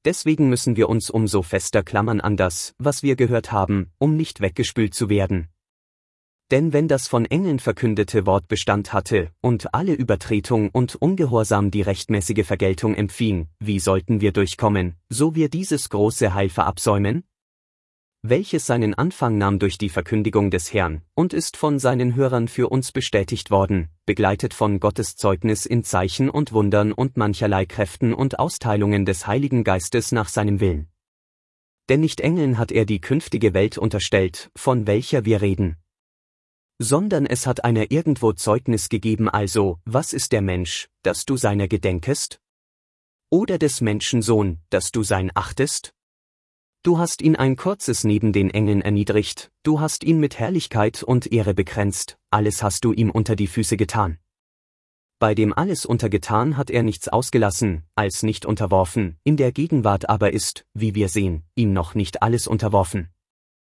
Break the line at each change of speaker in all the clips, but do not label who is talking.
Deswegen müssen wir uns umso fester klammern an das, was wir gehört haben, um nicht weggespült zu werden. Denn wenn das von Engeln verkündete Wort Bestand hatte und alle Übertretung und Ungehorsam die rechtmäßige Vergeltung empfing, wie sollten wir durchkommen, so wir dieses große Heil verabsäumen? Welches seinen Anfang nahm durch die Verkündigung des Herrn und ist von seinen Hörern für uns bestätigt worden, begleitet von Gottes Zeugnis in Zeichen und Wundern und mancherlei Kräften und Austeilungen des Heiligen Geistes nach seinem Willen. Denn nicht Engeln hat er die künftige Welt unterstellt, von welcher wir reden. Sondern es hat einer irgendwo Zeugnis gegeben, also, was ist der Mensch, dass du seiner gedenkest? Oder des Menschen Sohn, dass du sein achtest? Du hast ihn ein kurzes neben den Engeln erniedrigt, du hast ihn mit Herrlichkeit und Ehre bekränzt, alles hast du ihm unter die Füße getan. Bei dem alles untergetan hat er nichts ausgelassen, als nicht unterworfen, in der Gegenwart aber ist, wie wir sehen, ihm noch nicht alles unterworfen.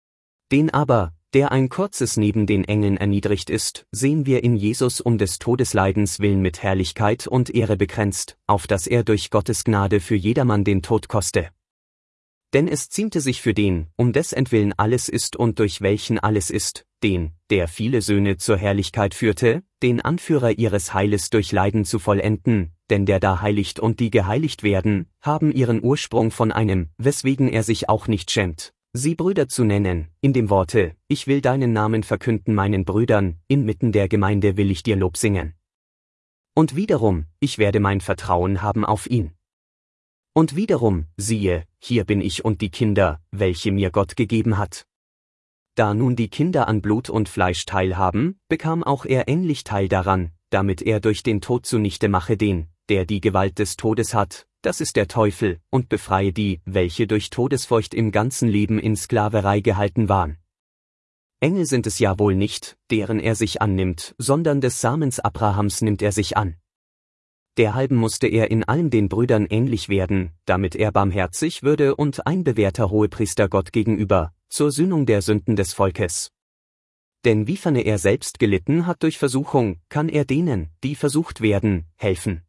Den aber, der ein kurzes neben den Engeln erniedrigt ist, sehen wir in Jesus um des Todesleidens willen mit Herrlichkeit und Ehre bekränzt, auf dass er durch Gottes Gnade für jedermann den Tod koste. Denn es ziemte sich für den, um dessentwillen alles ist und durch welchen alles ist, den, der viele Söhne zur Herrlichkeit führte, den Anführer ihres Heiles durch Leiden zu vollenden, denn der da heiligt und die geheiligt werden, haben ihren Ursprung von einem, weswegen er sich auch nicht schämt, sie Brüder zu nennen, in dem Worte, ich will deinen Namen verkünden meinen Brüdern, inmitten der Gemeinde will ich dir Lob singen. Und wiederum, ich werde mein Vertrauen haben auf ihn. Und wiederum, siehe, hier bin ich und die Kinder, welche mir Gott gegeben hat. Da nun die Kinder an Blut und Fleisch teilhaben, bekam auch er ähnlich Teil daran, damit er durch den Tod zunichte mache den, der die Gewalt des Todes hat, das ist der Teufel, und befreie die, welche durch Todesfurcht im ganzen Leben in Sklaverei gehalten waren. Engel sind es ja wohl nicht, deren er sich annimmt, sondern des Samens Abrahams nimmt er sich an. Derhalben musste er in allem den Brüdern ähnlich werden, damit er barmherzig würde und ein bewährter Hohepriester Gott gegenüber, zur Sühnung der Sünden des Volkes. Denn wiefern er selbst gelitten hat durch Versuchung, kann er denen, die versucht werden, helfen.